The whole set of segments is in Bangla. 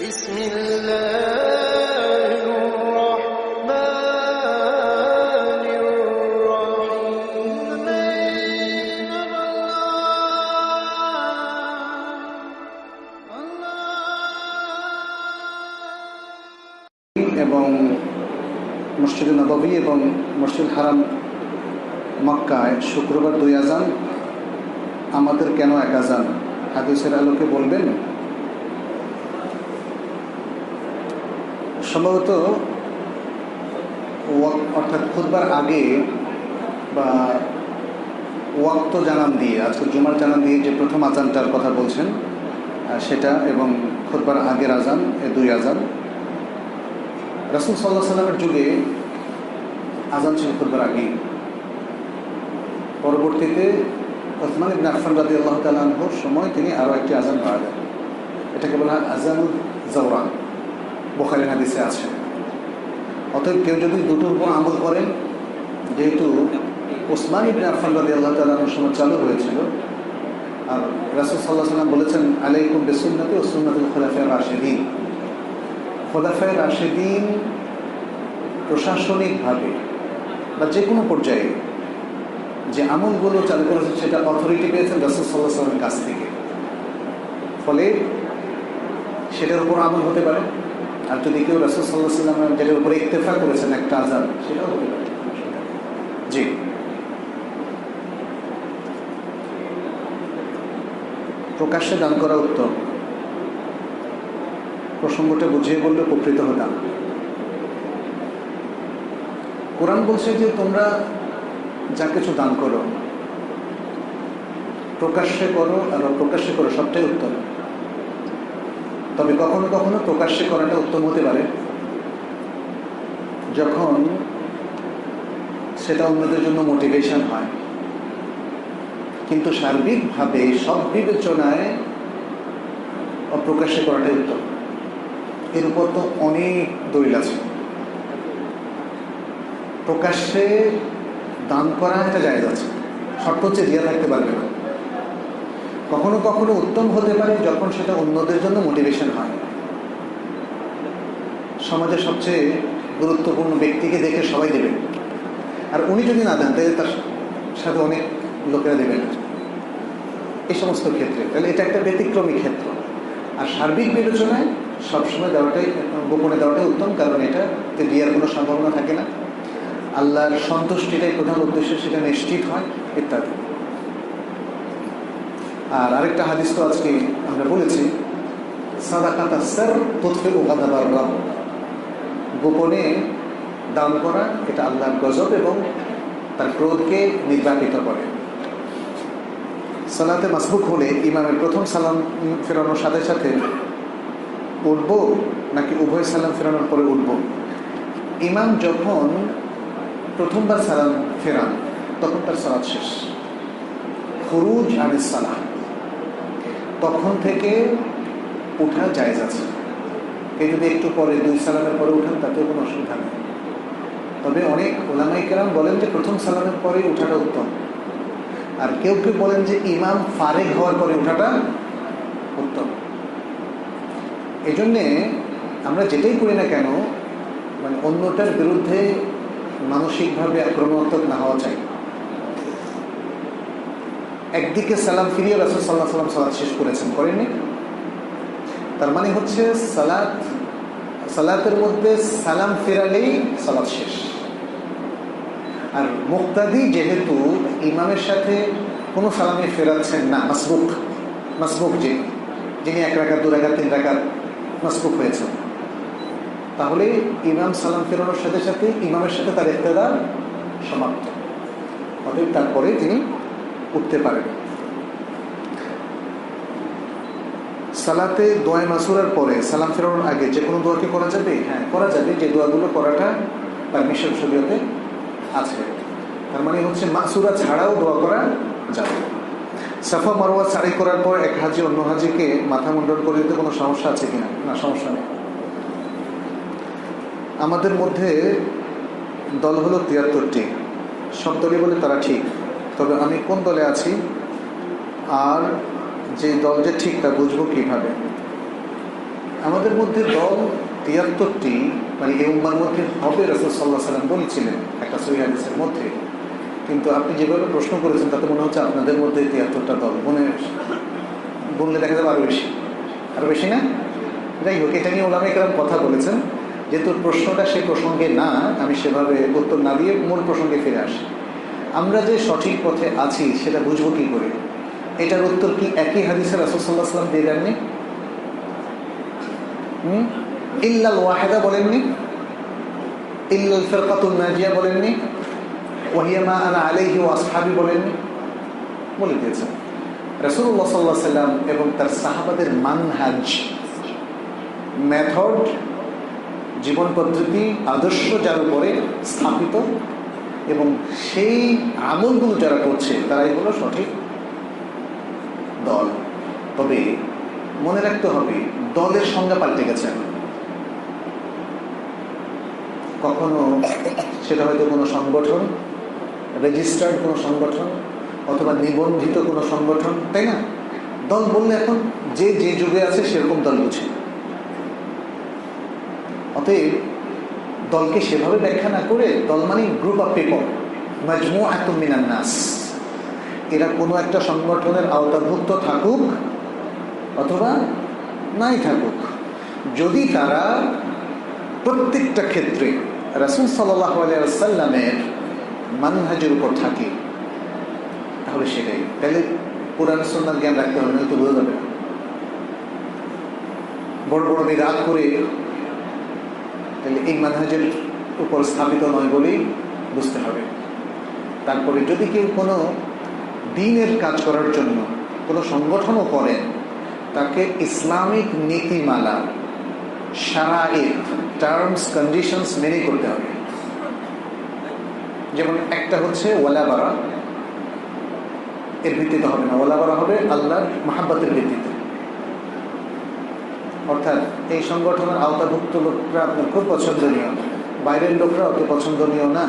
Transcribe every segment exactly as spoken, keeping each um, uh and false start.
এবং মসজিদে নববী এবং মসজিদ হারাম মক্কায় শুক্রবার দুই আজান, আমাদের কেন এক আজান? হাদিসের আলোকে বলবেন। সম্ভবত অর্থাৎ খুতবার আগে বা ওয়াক্ত জানান দিয়ে, আজকে জুমার জানান দিয়ে যে প্রথম আজানটার কথা বলছেন সেটা, এবং খুতবার আগের আজান, এ দুই আজান। রাসূল সাল্লাল্লাহু আলাইহি সাল্লামের যুগে আজান ছিল খুতবার আগেই। পরবর্তীতে ওসমান ইবনে আফফান রাদিয়াল্লাহু তাআলা আনহুর সময় তিনি আরও একটি আজান বাড়ালেন। এটাকে বলা হয় আজানুল জাওরান, বুখারীর হাদিসে আছে। অতএব কেউ যদি দুটোর উপর আমল করেন, যেহেতু ওসমান ইবনে আফফান রাদিয়াল্লাহু তাআলা আনহুর সময় চালু হয়েছিল, আর রাসূল সাল্লাল্লাহু আলাইহি সাল্লাম বলেছেন আলাইকুম বিসুন্নতি ওয়া সুন্নাতুল খুলাফায়ে রাশিদিন। খুলাফায়ে রাশিদিন প্রশাসনিকভাবে বা যে কোনো পর্যায়ে যে আমলগুলো চালু করেছে সেটা অথরিটি পেয়েছেন রাসূল সাল্লাল্লাহু আলাইহি ওয়াসাল্লামের কাছ থেকে। ফলে সেটার উপর আমল হতে পারে। আর যদি কেউ রাসূল সাল্লাল্লাহু আলাইহি ওয়াসাল্লামের যেটার উপরে ইত্তেফাক করেছেন একটা আজান, সেটাও হতে পারে। জি, প্রকাশ্যে দান করা উত্তম। প্রসঙ্গটা বুঝিয়ে বললে উপকৃত হতাম। কোরআন বলছে যে তোমরা যা কিছু দান করো, প্রকাশ্যে করো আর অপ্রকাশ্যে করো, সবটাই উত্তম। তবে কখনো কখনো প্রকাশ্যে করাটা উত্তম হতে পারে যখন সেটা অন্যদের জন্য মোটিভেশন হয়। কিন্তু সার্বিকভাবে সব বিবেচনায় অপ্রকাশ্যে করাটাই উত্তম। এর উপর তো অনেক দলিল আছে। প্রকাশ্যে দান করা একটা জায়েজ আছে, শর্ত হচ্ছে রিয়া থাকতে পারবে না। কখনো কখনো উত্তম হতে পারে যখন সেটা অন্যদের জন্য মোটিভেশন হয়। সমাজের সবচেয়ে গুরুত্বপূর্ণ ব্যক্তিকে দেখে সবাই দেবেন, আর উনি যদি না দেন তাহলে তার সাথে অনেক লোকেরা দেবেন। এই সমস্ত ক্ষেত্রে তাহলে এটা একটা ব্যতিক্রমী ক্ষেত্র। আর সার্বিক বিবেচনায় সবসময় দেওয়াটাই, গোপনে দেওয়াটাই উত্তম, কারণ এটা রিয়ার কোনো সম্ভাবনা থাকে না। আল্লাহর সন্তুষ্টিটাই প্রধান উদ্দেশ্য, সেটা নিশ্চিত হয় ইত্যাদি। আর আরেকটা হাদিস তো আজকে আমরা বলেছি, সাদাকাত আস-সির তুতফিউ গাদাবার রাব। গোপনে দান করা এটা আল্লাহর গজব এবং তার ক্রোধকে নির্বাপিত করে। সালাতে মাসবুক হলে ইমামের প্রথম সালাম ফেরানোর সাথে সাথে উঠবো নাকি উভয় সালাম ফেরানোর পরে উঠবো? ইমাম যখন প্রথমবার সালাম ফেরান তখন তার সালাত শেষ, খুরুজ আনিস সালাহ, তখন থেকে উঠা জায়েজ আছে। এই যদি একটু পরে দুই সালামের পরে উঠান তাতেও কোনো অসুবিধা নেই। তবে অনেক উলামায়ে কেরাম বলেন যে প্রথম সালামের পরে উঠাটা উত্তম, আর কেউ কেউ বলেন যে ইমাম ফারেগ হওয়ার পরে উঠাটা উত্তম। এই জন্যে আমরা যেটাই করি না কেন, মানে অন্যটার বিরুদ্ধে মানসিকভাবে আক্রমণাত্মক না হওয়া চাই। একদিকে সালাম ফিরিয়ে রাসূল সাল্লাল্লাহু আলাইহি ওয়াসাল্লাম সালাত শেষ করেছেন, করেননি? তার মানে হচ্ছে সালাত সালাতের মধ্যে সালাম ফেরালেই সালাত শেষ। আর মুক্তাদি যেহেতু ইমামের সাথে কোনো সালামে ফেরাচ্ছেন না, মাসবুক মাসবুক যে যিনি এক রাকাত দু রাকাত তিন রাকাত মাসবুক হয়েছেন, তাহলে ইমাম সালাম ফেরানোর সাথে সাথে ইমামের সাথে তার ইক্তেদা সমাপ্ত। অতএব তারপরে তিনি উঠতে পারেন। সালাতে দোয়া মাসুরার পরে সালাম ফেরানোর আগে যে কোনো দোয়াকে করা যাবে? হ্যাঁ, করা যাবে। যে দোয়াগুলো করাটা পারমিশন শরীয়তে আছে। তার মানে হচ্ছে মাসুরা ছাড়াও দোয়া করা যাবে। সাফা মারওয়া সাই করার পর এক হাজি অন্য হাজিকে মাথা মুন্ডন করে দিতে কোনো সমস্যা আছে কিনা? না, সমস্যা নেই। আমাদের মধ্যে দল হলো তিয়াত্তরটি, সব দলই বলে তারা ঠিক। তবে আমি কোন দলে আছি আর যে দল যে ঠিক তা বুঝবো কীভাবে? আমাদের মধ্যে দল তিয়াত্তরটি, মানে এই উম্মার মধ্যে হবে রাসূল সাল্লাল্লাহু আলাইহি ওয়াসাল্লাম বলেছিলেন একটা সহিহ হাদিসের মধ্যে। কিন্তু আপনি যেভাবে প্রশ্ন করেছেন তাতে মনে হচ্ছে আপনাদের মধ্যে তিয়াত্তরটা দল, মনে বললে দেখা যাবে আরো বেশি, আরো বেশি না? যাই হোক, এটা নিয়ে ওলামায়ে কেরাম কথা বলেছেন। যেহেতু প্রশ্নটা সেই প্রসঙ্গে না, আমি সেভাবে উত্তর না দিয়ে মূল প্রসঙ্গে ফিরে আসি। আমরা যে সঠিক পথে আছি সেটা বুঝবো কি করে? এটার উত্তর কি একই হাদিসে রাসূল সাল্লাল্লাহু আলাইহি ওয়াসাল্লাম দিয়ে দেননি? হুম ইল্লাল ওয়াহিদা বলেননি, ইল্লাল ফিরকাতুন নাজিয়া বলেননি, ওয়াহিয়া মা আনা আলাইহি ওয়া আসহাবি বলেননি? বলে দিয়েছেন। রাসূলুল্লাহ সাল্লাল্লাহু আলাইহি ওয়াসাল্লাম এবং তার সাহাবাদের মানহাজ, মেথড, জীবন পদ্ধতি, আদর্শ যার উপরে স্থাপিত এবং সেই আমলগুলো যারা করছে তারাই হলো সঠিক দল। তবে মনে রাখতে হবে, দলের সংজ্ঞা পাল্টে গেছে। কখনো সেটা হয়তো কোনো সংগঠন, রেজিস্টার্ড কোনো সংগঠন, অথবা নিবন্ধিত কোনো সংগঠন, তাই না? দল বললে এখন যে যে যুগে আছে সেরকম দল বুঝে। অতএব দলকে সেভাবে ব্যাখ্যা না করে দল মানে গ্রুপ অফ পিপল, মাজমুআতুম মিনান নাস। এরা কোনো একটা সংগঠনের আওতাভুক্ত থাকুক অথবা নাই থাকুক, যদি তারা প্রত্যেকটা ক্ষেত্রে রাসূল সাল্লাল্লাহু আলাইহি ওয়াসাল্লামের মানহাজের উপর থাকে, তাহলে সেটাই। তাহলে কোরআন সুন্নাহ জ্ঞান রাখতে হবে, না তো বোঝা যাবে না। বড় বড় বিদআত করে তাহলে এই মানহাজের উপর স্থাপিত নয় বলেই বুঝতে হবে। তারপরে যদি কেউ কোনো দ্বীনের কাজ করার জন্য কোনো সংগঠনও করেন, তাকে ইসলামিক নীতিমালা, শারাঈত, টার্মস, কন্ডিশনস মেনে করতে হবে। যেমন একটা হচ্ছে ওয়ালা বারা, এর ভিত্তিতে হবে না। ওয়ালা বারা হবে আল্লাহর মাহাব্বতের ভিত্তিতে। অর্থাৎ এই সংগঠনের আওতাভুক্ত লোকরা আপনার খুব পছন্দনীয়, বাইরের লোকরা অত পছন্দনীয় না,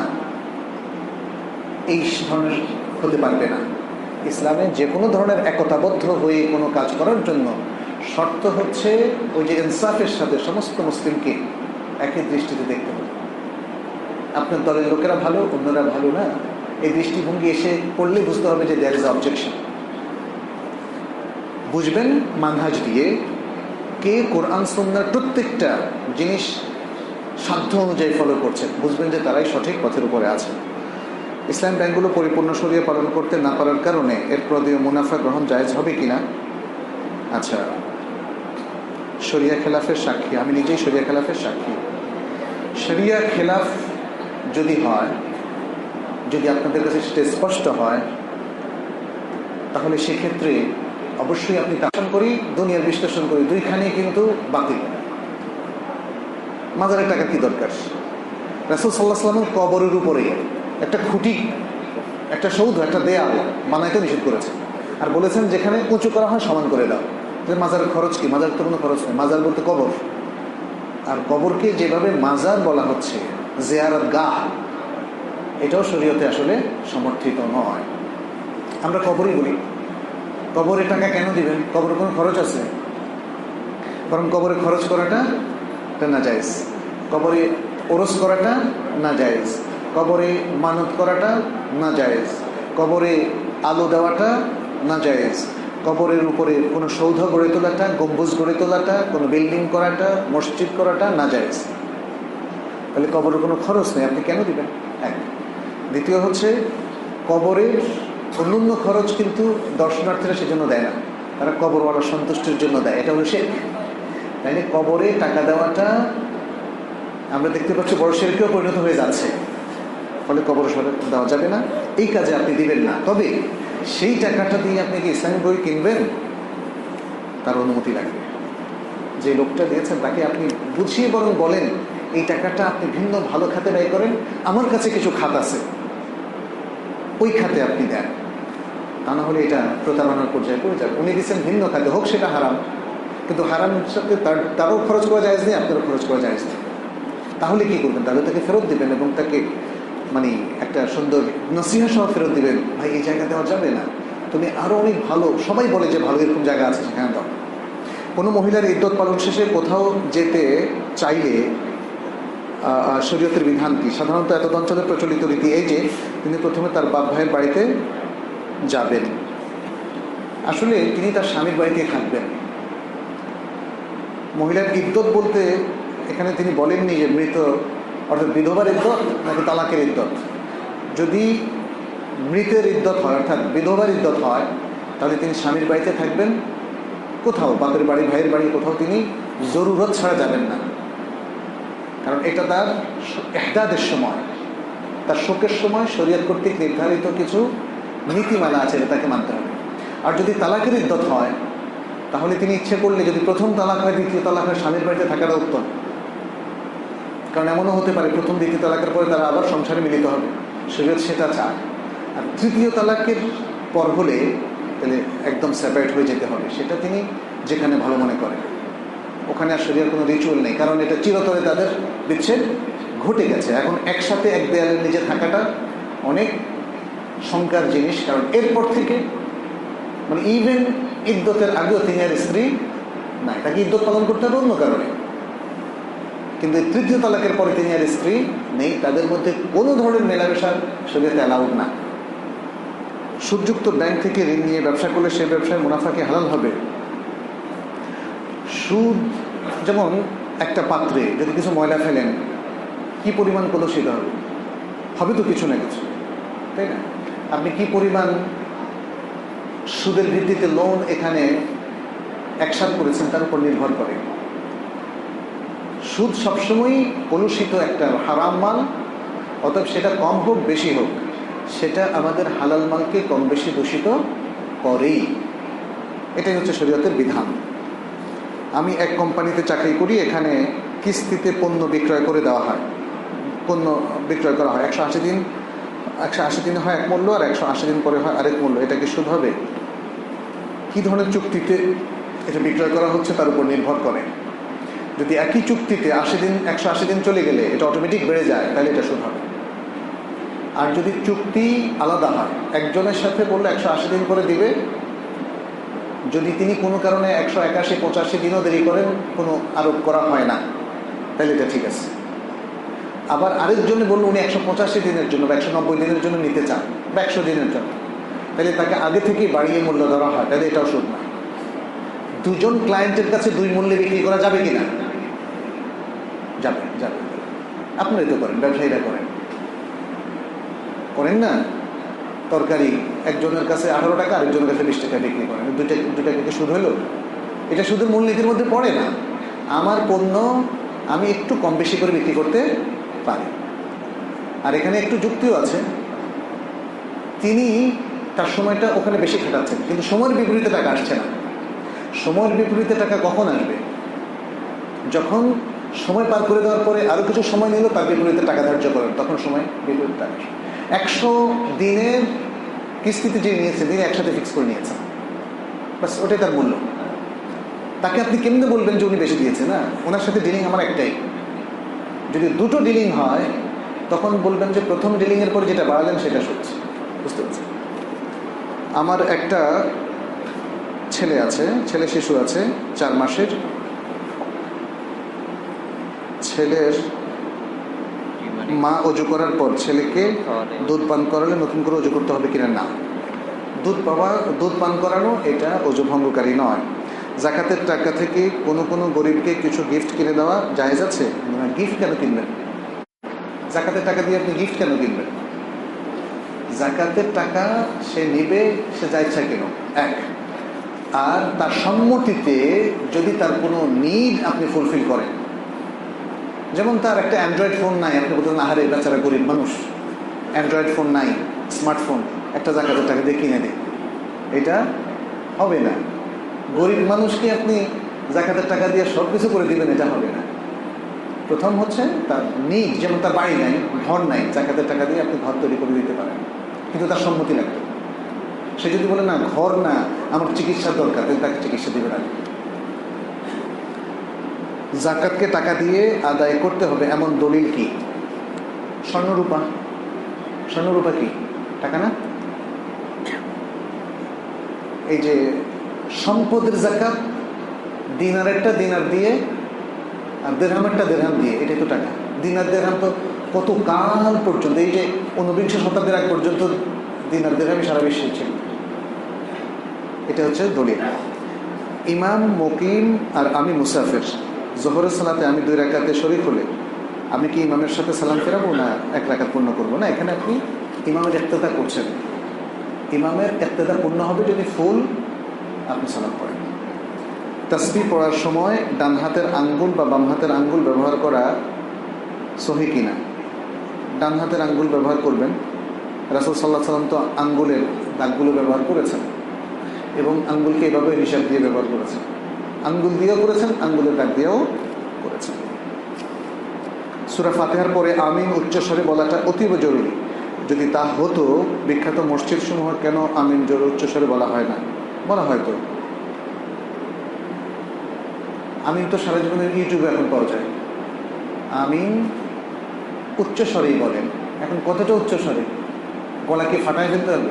এই ধরনের হতে পারবে না। ইসলামে যে কোনো ধরনের একতাবদ্ধ হয়ে কোনো কাজ করার জন্য শর্ত হচ্ছে ওই যে ইনসাফের সাথে সমস্ত মুসলিমকে একই দৃষ্টিতে দেখতে হবে। আপনার দলের লোকেরা ভালো, অন্যরা ভালো না, এই দৃষ্টিভঙ্গি এসে পড়লে বুঝতে হবে যে দেয়ার ইজ অবজেকশন। বুঝবেন মানহাজ দিয়ে কে কোরআন সুন্নাহর প্রত্যেকটা জিনিস সাধ্য অনুযায়ী ফলো করছে, বুঝবেন যে তারাই সঠিক পথের উপরে আছে। ইসলাম ব্যাংকগুলো পরিপূর্ণ শরিয়া পালন করতে না পারার কারণে এর প্রদেয় মুনাফা গ্রহণ জায়েজ হবে কিনা? আচ্ছা, শরিয়া খেলাফের সাক্ষী, আমি নিজেই শরিয়া খেলাফের সাক্ষী। শরিয়া খেলাফ যদি হয়, যদি আপনাদের কাছে সেটা স্পষ্ট হয়, তাহলে সেক্ষেত্রে অবশ্যই আপনি বিশ্লেষণ করি, দুনিয়ার বিশ্লেষণ করি, দুইখানেই কিন্তু বাতিল। মাজারের টাকা কি দরকার? রাসূল সাল্লাল্লাহু আলাইহি ওয়াসাল্লামের কবরের উপরে একটা খুঁটি, একটা সৌধ, একটা দেয়াল বানাইতে নিষেধ করেছেন, আর বলেছেন যেখানে উঁচু করা হয় সমান করে দাও। মাজারের খরচ কি? মাজার তো কোনো খরচ নেই, মাজার বলতে কবর। আর কবরকে যেভাবে মাজার বলা হচ্ছে, জিয়ারত গাহ, এটাও শরীয়তে আসলে সমর্থিত নয়। আমরা কবরই বলি। কবরে টাকা কেন দিবেন? কবরে কোনো খরচ আছে? বরং কবরে খরচ করাটা না জায়েজ, কবরে ওরস করাটা না জায়েজ, কবরে মানত করাটা না জায়েজ, কবরে আলো দেওয়াটা না জায়েজ, কবরের উপরে কোনো সৌধ গড়ে তোলাটা, গম্বুজ গড়ে তোলাটা, কোনো বিল্ডিং করাটা, মসজিদ করাটা না জায়েজ। তাহলে কবরের কোনো খরচ নেই, আপনি কেন দিবেন? এক। দ্বিতীয় হচ্ছে, কবরের অন্যান্য খরচ কিন্তু দর্শনার্থীরা সেজন্য দেয় না, তারা কবরওয়ালার সন্তুষ্টির জন্য দেয়, এটা হলো শিরক। তাইলে কবরে টাকা দেওয়াটা আমরা দেখতে পাচ্ছি বড় শিরকেও পরিণত হয়ে যাচ্ছে। ফলে কবর দেওয়া যাবে না, এই কাজে আপনি দিবেন না। তবে সেই টাকাটা দিয়ে আপনি কি ইসলামিক বই কিনবেন? তার অনুমতি লাগবে। যে লোকটা দিয়েছেন তাকে আপনি বুঝিয়ে বরং বলেন, এই টাকাটা আপনি ভিন্ন ভালো খাতে ব্যয় করেন, আমার কাছে কিছু খাত আছে, ওই খাতে আপনি দেন। তা না হলে এটা প্রতারণার পর্যায়ে পড়ে যাবে। উনি দিচ্ছেন ভিন্ন খাতে, হোক সেটা হারাম, কিন্তু হারাম সাথে তার তারও খরচ করা যায় নেই, আপনারও খরচ করা যায় নেই। তাহলে কি করবেন? তাহলে তাকে ফেরত দিবেন এবং তাকে মানে একটা সুন্দর নসিহা সহ ফেরত দিবেন, ভাই এই জায়গা দেওয়া যাবে না, তুমি আরো অনেক ভালো, সবাই বলে যে ভালো এরকম জায়গা আছে সেখানে দাও। কোনো মহিলার ইদ্যত পালন শেষে কোথাও যেতে চাইলে শরীয়তের বিধান কি? সাধারণত এতদ অঞ্চলে প্রচলিত রীতি এই যে তিনি প্রথমে তার বাপ ভাইয়ের বাড়িতে যাবেন। আসলে তিনি তার স্বামীর বাড়িতে থাকবেন। মহিলার ইদ্যত বলতে এখানে তিনি বলেননি যে মৃত অর্থাৎ বিধবার ইদ্যত নাকি তালাকের ইদ্যত। যদি মৃতের ইদ্যত হয় অর্থাৎ বিধবার ইদ্যত হয় তাহলে তিনি স্বামীর বাড়িতে থাকবেন। কোথাও বাপের বাড়ি ভাইয়ের বাড়ি কোথাও তিনি জরুরত ছাড়া যাবেন না, কারণ এটা তার ইহদাদের সময়, তার শোকের সময় শরীয়ত কর্তৃক নির্ধারিত কিছু নীতিমালা আছে, তাকে মানতে হবে। আর যদি তালাকের ইদ্যত হয় তাহলে তিনি ইচ্ছে করলে যদি প্রথম তালাক হয় দ্বিতীয় তালাক হয় স্বামীর বাড়িতে থাকাটা উত্তম, কারণ এমনও হতে পারে প্রথম দ্বিতীয় তালাকের পরে তারা আবার সংসারে মিলিত হবে, শরীয়ত সেটা চায়। আর তৃতীয় তালাকের পর হলে তাহলে একদম সেপারেট হয়ে যেতে হবে, সেটা তিনি যেখানে ভালো মনে করেন। ওখানে আর শরীয়তের কোনো রিচুয়াল নেই, কারণ এটা চিরতরে তাদের বিচ্ছেদ ঘটে গেছে। এখন একসাথে এক দেয়ালের নিচে থাকাটা অনেক শঙ্কার জিনিস, কারণ এরপর থেকে মানে ইভেন ইদ্যতের আগেও তিনি আর স্ত্রী নাই, তাকে ইদ্যত পালন করতে হবে অন্য কারণে, কিন্তু তৃতীয় তালাকের পরে তিনি আর স্ত্রী নেই, তাদের মধ্যে কোনো ধরনের মেলামেশার শরীয়তে অ্যালাউড না। সুদযুক্ত ব্যাংক থেকে ঋণ নিয়ে ব্যবসা করলে সেই ব্যবসায় মুনাফা কি হালাল হবে? সুদ যেমন একটা পাত্রে যদি কিছু ময়লা ফেলেন কি পরিমাণ কলুষিত হবে? হবে তো কিছু না কিছু, তাই না? আপনি কি পরিমাণ সুদের ভিত্তিতে লোন এখানে একসাথ করেছেন তার উপর নির্ভর করে। সুদ সবসময়ই কলুষিত একটা হারাম মাল, অতএব সেটা কম হোক বেশি হোক সেটা আমাদের হালাল মালকে কম বেশি দূষিত করেই। এটাই হচ্ছে শরীয়তের বিধান। আমি এক কোম্পানিতে চাকরি করি, এখানে কিস্তিতে পণ্য বিক্রয় করে দেওয়া হয়, পণ্য বিক্রয় করা হয়। একশো আশি দিন একশো আশি দিনে হয় এক মূল্য আর একশো আশি দিন পরে হয় আরেক মূল্য। এটা কি সুদ হবে? কী ধরনের চুক্তিতে এটা বিক্রয় করা হচ্ছে তার উপর নির্ভর করে। যদি একই চুক্তিতে আশি দিন একশো আশি দিন চলে গেলে এটা অটোমেটিক বেড়ে যায় তাহলে এটা সুদ হবে। আর যদি চুক্তি আলাদা হয়, একজনের সাথে বললে একশো আশি দিন করে দিবে, যদি তিনি কোনো কারণে একশো একাশি পঁচাশি দিনও দেরি করেন কোনো আরোপ করা হয় না তাহলে এটা ঠিক আছে। আবার আরেকজনে বললো উনি একশো পঁচাশি দিনের জন্য বা একশো নব্বই দিনের জন্য নিতে চান বা একশো দিনের জন্য, তাহলে তাকে আগে থেকেই বাড়িয়ে মূল্য ধরা হয়, তাহলে এটাও সুদ না। দুজন ক্লায়েন্টের কাছে দুই মূল্যে বিক্রি করা যাবে কিনা? যাবে, যাবে। আপনারাই তো করেন, ব্যবসায়ীরা করেন করেন না? তরকারি একজনের কাছে আঠারো টাকা আরেকজনের কাছে বিশ টাকা বিক্রি করেন, দুইটা দুই টাকা সুদ হলো? এটা সুদের মূলনীতির মধ্যে পড়ে না। আমার পণ্য আমি একটু কম বেশি করে বিক্রি করতে পারি। আর এখানে একটু যুক্তিও আছে, তিনি তার সময়টা ওখানে বেশি খাটাচ্ছেন কিন্তু সময়ের বিপরীতে টাকা আসছে না। সময়ের বিপরীতে টাকা কখন আসবে? যখন সময় পার করে দেওয়ার পরে আরও কিছু সময় নিল তার বিপরীতে টাকা ধার্য করেন, তখন সময় বিপরীতে টাকা আসবে। একশো দিনের কিস্তিতে যে নিয়েছে তিনি একসাথে ফিক্স করে নিয়েছেন, বাস ওটাই তার মূল্য। তাকে আপনি কেমনে বলবেন যে উনি বেশি দিয়েছে? না, ওনার সাথে ডিলিং আমার একটাই। যদি দুটো ডিলিং হয় তখন বলবেন যে প্রথম ডিলিংয়ের পরে যেটা বাড়ালেন সেটা সত্যি। বুঝতে পারছি। আমার একটা ছেলে আছে, ছেলে শিশু আছে চার মাসের। ছেলের মা অজু করার পর ছেলেকে দুধ পান করালে নতুন করে অজু করতে হবে কিনা? না, দুধ পাওয়া দুধ পান করানো এটা অজু ভঙ্গকারী নয়। জাকাতের টাকা থেকে কোনো কোনো গরিবকে কিছু গিফট কিনে দেওয়া জায়েজ আছে? না। গিফট কেন কিনবেন? জাকাতের টাকা দিয়ে আপনি গিফট কেন কিনবেন? জাকাতের টাকা সে নিবে, সে যা ইচ্ছা কেন এক। আর তার সম্মতিতে যদি তার কোনো নিড আপনি ফুলফিল করেন, যেমন তার একটা অ্যান্ড্রয়েড ফোন নাই, আপনি বলতেন আহারে বেচারা গরিব মানুষ, অ্যান্ড্রয়েড ফোন নাই, স্মার্টফোন একটা জাকাতের টাকা দিয়ে কিনে দেয়, এটা হবে না। গরিব মানুষকে আপনি জাকাতের টাকা দিয়ে সব কিছু করে দিবেন, এটা হবে না। প্রথম হচ্ছে তার নিড, যেমন তার বাড়ি নাই, ঘর নাই, জাকাতের টাকা দিয়ে আপনি ঘর তৈরি করে দিতে পারেন, কিন্তু তার সম্মতি লাগবে। সে যদি বলে না ঘর না, আমার চিকিৎসার দরকার, তাহলে তাকে চিকিৎসা দিবে না। জাকাতকে টাকা দিয়ে আদায় করতে হবে এমন দলিল কি? স্বর্ণরূপা। স্বর্ণরূপা কি টাকা না? এই যে সম্পদের জাকাত দিনারেরটা দিনার দিয়ে আর দেড়হামেরটা দেড়হাম দিয়ে, এটাই তো টাকা। দিনার দেড়হাম তো কত কাল পর্যন্ত, এই যে ঊনবিংশ শতাব্দীর আগ পর্যন্ত দিনার দেড়হামই সারা বিশ্বে ছিল। এটা হচ্ছে দলিল। ইমাম, মুকিম আর আমি মুসাফির, জোহরের সালাতে আমি দুই রাকাতে শরীক হলে আমি কি ইমামের সাথে সালাম ফেরাবো না এক রাকাত পূর্ণ করবো? না, এখানে আপনি ইমামের ইক্তেদা করছেন। ইমামের ইক্তেদা পূর্ণ হবে যদি ফুল আপনি সালাম করেন। তাসবিহ পড়ার সময় ডান হাতের আঙ্গুল বা বাম হাতের আঙ্গুল ব্যবহার করা সহি কিনা? ডান হাতের আঙ্গুল ব্যবহার করবেন। রাসূল সাল্লাল্লাহু আলাইহি সাল্লাম তো আঙ্গুলের দাগগুলো ব্যবহার করেছেন এবং আঙ্গুলকে এভাবে হিসাব দিয়ে ব্যবহার করেছেন। আঙ্গুল দিয়েও করেছেন, আঙ্গুলের দাগ দিয়েও করেছেন। সূরা ফাতিহার পরে আমিন উচ্চস্বরে বলাটা অতীব জরুরি। যদি তা হতো, বিখ্যাত মসজিদ সমূহ কেন আমিন জোরে উচ্চস্বরে বলা হয় না? বলা হয়তো। আমিন তো সারা জীবনের ইউটিউবে এখন পাওয়া যায়। আমিন উচ্চস্বরেই বলেন। এখন কতটা উচ্চস্বরে? গলাকে ফাটায় ফেলতে হবে?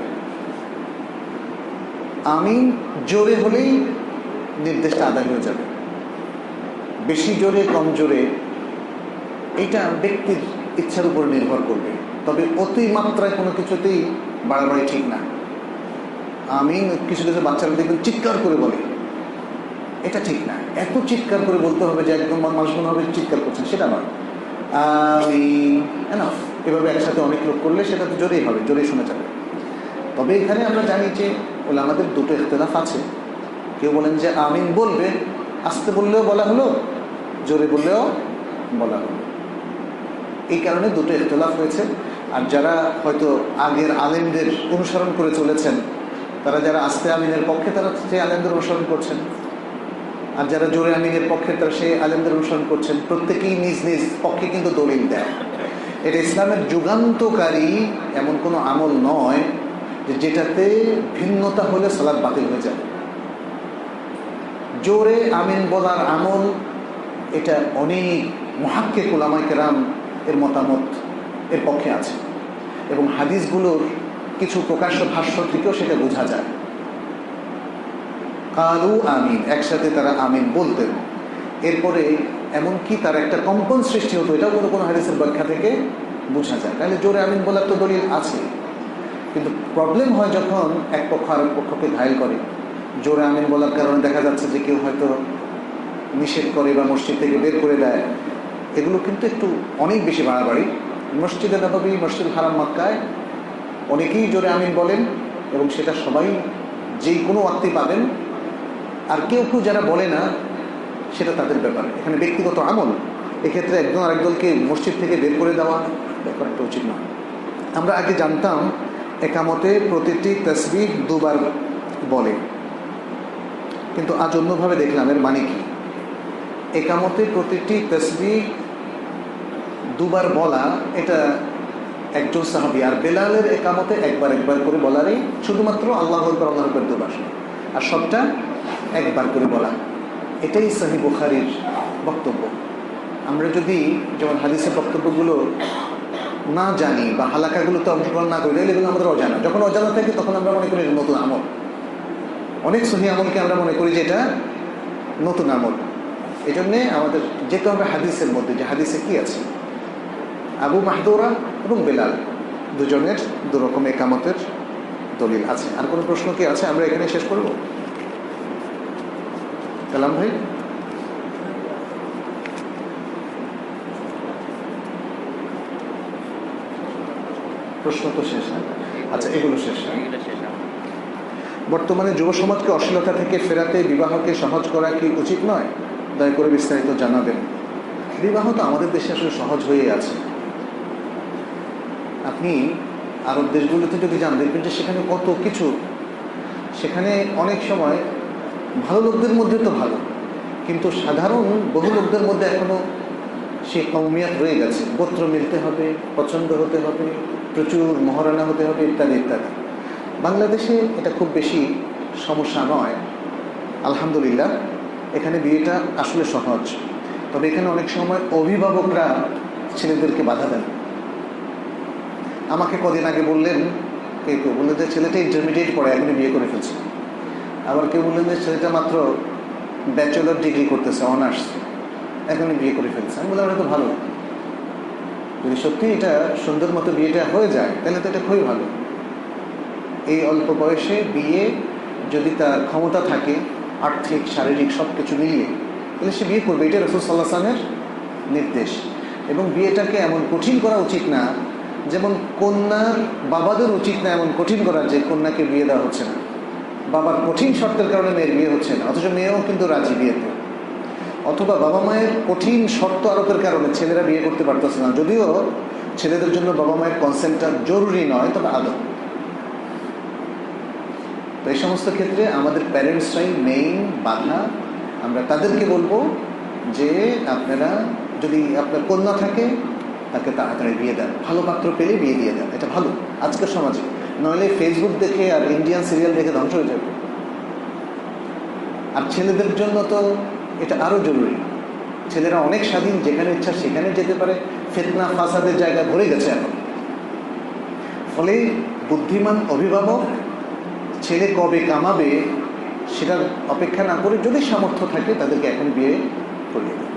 আমিন জোরে হলেই নির্দেশটা আদায় হয়ে যাবে। বেশি জোরে কম জোরে এটা ব্যক্তির ইচ্ছার উপর নির্ভর করবে। তবে অতি মাত্রায় কোনো কিছুতেই বাড়াবাড়ি ঠিক না। আমিন কিছু কিছু বাচ্চারা দেখবেন চিৎকার করে বলে, এটা ঠিক না। এত চিৎকার করে বলতে হবে যে একদম মানুষ মনে হবে চিৎকার করছেন, সেটা নয়। আমিন এনাফ। এভাবে একসাথে অনেক লোক করলে সেটা তো জোরেই হবে, জোরেই শোনা যাবে। তবে এখানে আমরা জানি যে বলে আমাদের দুটো ইখতিলাফ আছে। কেউ বলেন যে আমিন বলবে, আস্তে বললেও বলা হলো, জোরে বললেও বলা হলো। এই কারণে দুটো ইখতিলাফ হয়েছে। আর যারা হয়তো আগের আলেমদের অনুসরণ করে চলেছেন, তারা যারা আস্তে আমিনের পক্ষে তারা সেই আলেমদের অনুসরণ করছেন, আর যারা জোরে আমিনের পক্ষে তারা সেই আলেমদের অনুসরণ করছেন। প্রত্যেকেই নিজ নিজ পক্ষে কিন্তু দলিল দেয়। এটা ইসলামের যুগান্তকারী এমন কোনো আমল নয় যে যেটাতে ভিন্নতা হলে সালাত বাতিল হয়ে যাবে। জোরে আমিন বলার আমল এটা অনেক মুহাক্কিক উলামায়ে কেরাম এর মতামত এর পক্ষে আছে এবং হাদিসগুলোর কিছু প্রকাশ্য ভাষ্য থেকেও সেটা বোঝা যায়। কালু আমিন, একসাথে তারা আমিন বলতেন। এরপরে এমনকি তার একটা কম্পন সৃষ্টি হতো, এটাও কোনো কোনো হাদিসের ব্যাখ্যা থেকে বোঝা যায়। তাহলে জোরে আমিন বলার তো দলিল আছে, কিন্তু প্রবলেম হয় যখন এক পক্ষ আরেক পক্ষকে ঘায়েল করে। জোরে আমিন বলার কারণে দেখা যাচ্ছে যে কেউ হয়তো নিষেধ করে বা মসজিদ থেকে বের করে দেয়। এগুলো কিন্তু একটু অনেক বেশি বাড়াবাড়ি। মসজিদে নববী, মসজিদ হারাম মক্কায় অনেকেই জোরে আমিন বলেন এবং সেটা সবাই যেই কোনো ওয়াক্তে পাবেন। আর কেউ কেউ যারা বলে না, সেটা তাদের ব্যাপার। এখানে ব্যক্তিগত আমল, এক্ষেত্রে একজন আরেকদলকে মসজিদ থেকে বের করে দেওয়া ব্যাপারটা উচিত নয়। আমরা আগে জানতাম একামতে প্রতিটি তাসবিহ দুবার বলে, কিন্তু আজ অন্যভাবে দেখলাম এর মানে কি। একামতে প্রতিটি তাসবিহ দুবার বলা এটা একজন সাহাবী, আর বেলালের একামতে একবার একবার করে বলারই, শুধুমাত্র আল্লাহু আকবার আল্লাহু আকবার দুবার, আর সবটা একবার করে বলা। এটাই সহিহ বুখারীর বক্তব্য। আমরা যদি যেমন হাদিসের বক্তব্যগুলো না জানি বা হালাকাগুলোতে অংশগ্রহণ না করি, এগুলো আমাদের অজানা। যখন অজানা থাকি তখন আমরা মনে করি নতুন আমল। অনেক সহিহ আমলকে আমরা মনে করি যে এটা নতুন আমল। এই জন্যে আমাদের যেতে হবে হাদিসের মধ্যে, যে হাদিসে কি আছে। আবু মাহদুরা এবং বেলাল দুজনের দুরকম একামতের দলিল আছে। আর কোনো প্রশ্ন কি আছে? আমরা এখানে শেষ করব। কালাম ভাই, প্রশ্ন তো শেষ না? আচ্ছা, এগুলো শেষ না? বর্তমানে যুব সমাজকে অশ্লীলতা থেকে ফেরাতে বিবাহকে সহজ করা কি উচিত নয়? দয়া করে বিস্তারিত জানাবেন। বিবাহ তো আমাদের দেশে আসলে সহজ হয়ে আছে। আপনি আরব দেশগুলোতে যদি যান, দেখবেন যে সেখানে কত কিছু, সেখানে অনেক সময় ভালো লোকদের মধ্যে তো ভালো, কিন্তু সাধারণ বহু লোকদের মধ্যে এখনো সে কওমিয়াত রয়ে গেছে। গোত্র মিলতে হবে, পছন্দ হতে হবে, প্রচুর মহারানা হতে হবে, ইত্যাদি ইত্যাদি। বাংলাদেশে এটা খুব বেশি সমস্যা নয়, আলহামদুলিল্লাহ। এখানে বিয়েটা আসলে সহজ। তবে এখানে অনেক সময় অভিভাবকরা ছেলেদেরকে বাধা দেন। আমাকে কদিন আগে বললেন, কেউ কেউ বললেন যে ছেলেটা ইন্টারমিডিয়েট পড়ে, এখনই বিয়ে করে ফেলছে। আবার কেউ বললেন যে ছেলেটা মাত্র ব্যাচেলর ডিগ্রি করতেছে, অনার্স, এখনই বিয়ে করে ফেলছে। আমি বললাম এটা তো ভালো, যদি সত্যি এটা সুন্দর মতো বিয়েটা হয়ে যায় তাহলে তো এটা খুবই ভালো। এই অল্প বয়সে বিয়ে, যদি তার ক্ষমতা থাকে আর্থিক শারীরিক সব কিছু মিলিয়ে, তাহলে সে বিয়ে করবে। এটা রাসূল সাল্লাল্লাহু আলাইহি ওয়াসাল্লামের নির্দেশ। এবং বিয়েটাকে এমন কঠিন করা উচিত না, যেমন কন্যার বাবাদের উচিত না এমন কঠিন করা যে কন্যাকে বিয়ে দেওয়া হচ্ছে না, বাবার কঠিন শর্তের কারণে মেয়ের বিয়ে হচ্ছে না, অথচ মেয়েও কিন্তু রাজি বিয়েতে। অথবা বাবা মায়ের কঠিন শর্ত আরোপের কারণে ছেলেরা বিয়ে করতে পারতেছে না, যদিও ছেলেদের জন্য বাবা মায়ের কনসেন্টটা জরুরি নয়, তবে আদৌ। তো এই সমস্ত ক্ষেত্রে আমাদের প্যারেন্টসরাই মেইন বাধা। আমরা তাদেরকে বলবো যে আপনারা যদি আপনার কন্যা থাকে তাকে তাড়াতাড়ি বিয়ে দেন, ভালো পাত্র পেলে বিয়ে দিয়ে দেন, এটা ভালো আজকের সমাজে। নইলে ফেসবুক দেখে আর ইন্ডিয়ান সিরিয়াল দেখে ধ্বংস হয়ে যাবে। আর ছেলেদের জন্য তো এটা আরও জরুরি। ছেলেরা অনেক স্বাধীন, যেখানে ইচ্ছা সেখানে যেতে পারে, ফিতনা ফাসাদের জায়গা ভরে গেছে এখন। ফলে বুদ্ধিমান অভিভাবক ছেলে কবে কামাবে সেটার অপেক্ষা না করে যদি সামর্থ্য থাকে তাদেরকে এখন বিয়ে করিয়ে দেয়।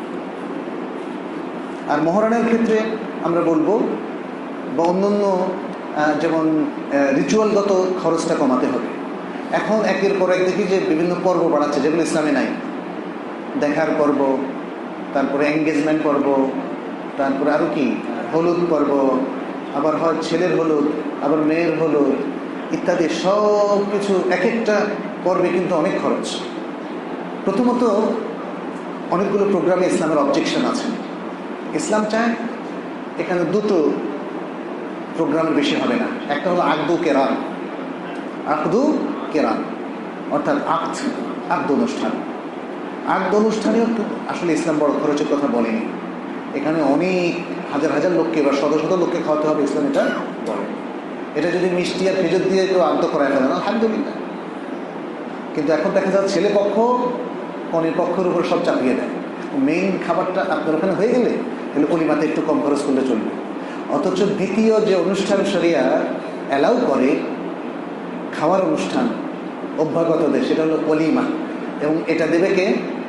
আর মহারণের ক্ষেত্রে আমরা বলবো, বা অন্যান্য যেমন রিচুয়ালগত খরচটা কমাতে হবে। এখন একের পর এক দেখি যে বিভিন্ন পর্ব বাড়াচ্ছে যেগুলো ইসলামে নাই। দেখার পর্ব, তারপরে এঙ্গেজমেন্ট পর্ব, তারপরে আরও কি হলুদ পর্ব, আবার হয় ছেলের হলুদ, আবার মেয়ের হলুদ ইত্যাদি সব কিছু। এক একটা পর্বে কিন্তু অনেক খরচ। প্রথমত অনেকগুলো প্রোগ্রামে ইসলামের অবজেকশন আছে। ইসলাম চায় এখানে দুটো প্রোগ্রামের বেশি হবে না। একটা হলো আকদু কেরান, আকদু কেরান অর্থাৎ আক্ত আকদ অনুষ্ঠান। আকদ অনুষ্ঠানেও আসলে ইসলাম বড় খরচের কথা বলেনি। এখানে অনেক হাজার হাজার লোককে বা শত শত লোককে খাওয়াতে হবে, ইসলাম এটা বলে। এটা যদি মিষ্টি আর খেজুর দিয়ে কেউ আকদ করায় ফেলে না, আলহামদুলিল্লাহ। কিন্তু এখন দেখা যাচ্ছে ছেলে পক্ষ কনের পক্ষের উপর সব চাপিয়ে দেয়। মেইন খাবারটা আপনার ওখানে হয়ে গেলে তাহলে অলিমাতে একটু কম খরচ করলে চলবে। অথচ দ্বিতীয় যে অনুষ্ঠান শরিয়া অ্যালাউ করে, খাওয়ার অনুষ্ঠান অভ্যাগতদের, সেটা হলো অলিমা। এবং এটা দেবে কে?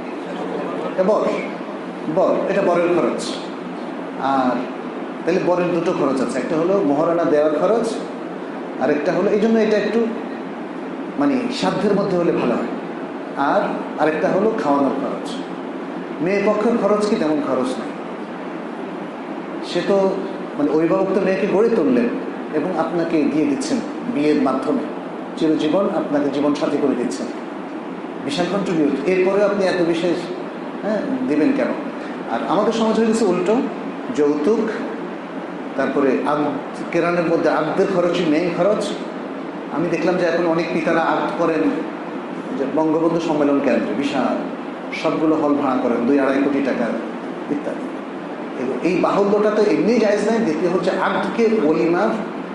বর। বর, এটা বরের খরচ। আর তাহলে বরের দুটো খরচ আছে, একটা হলো মহারণা দেওয়ার খরচ, আর একটা হলো, এই জন্য এটা একটু মানে সাধ্যের মধ্যে হলে ভালো হয়। আর আরেকটা হলো খাওয়ানোর খরচ। মেয়ে পক্ষের খরচ কি তেমন খরচ নেই। সে তো মানে অভিভাবক তো মেয়েকে গড়ে তুললেন এবং আপনাকে দিয়ে দিচ্ছেন বিয়ের মাধ্যমে, চিরজীবন আপনাকে জীবন সাথী করে দিচ্ছেন, বিশাল কন্ট্রিবিউট। এরপরেও আপনি এত বিশেষ হ্যাঁ দেবেন কেন? আর আমাদের সমাজ হয়ে গেছে উল্টো, যৌতুক, তারপরে আগ কেরানের মধ্যে আগদের খরচই মেইন খরচ। আমি দেখলাম যে এখন অনেক পিতারা আগ করেন যে বঙ্গবন্ধু সম্মেলন কেন্দ্রে বিশাল সবগুলো হল ভাড়া করেন দুই আড়াই কোটি টাকার ইত্যাদি। এই বাহুল্যটা তো এমনি জায়েজ নাই। দ্বিতীয় হচ্ছে আগকে ওলিমার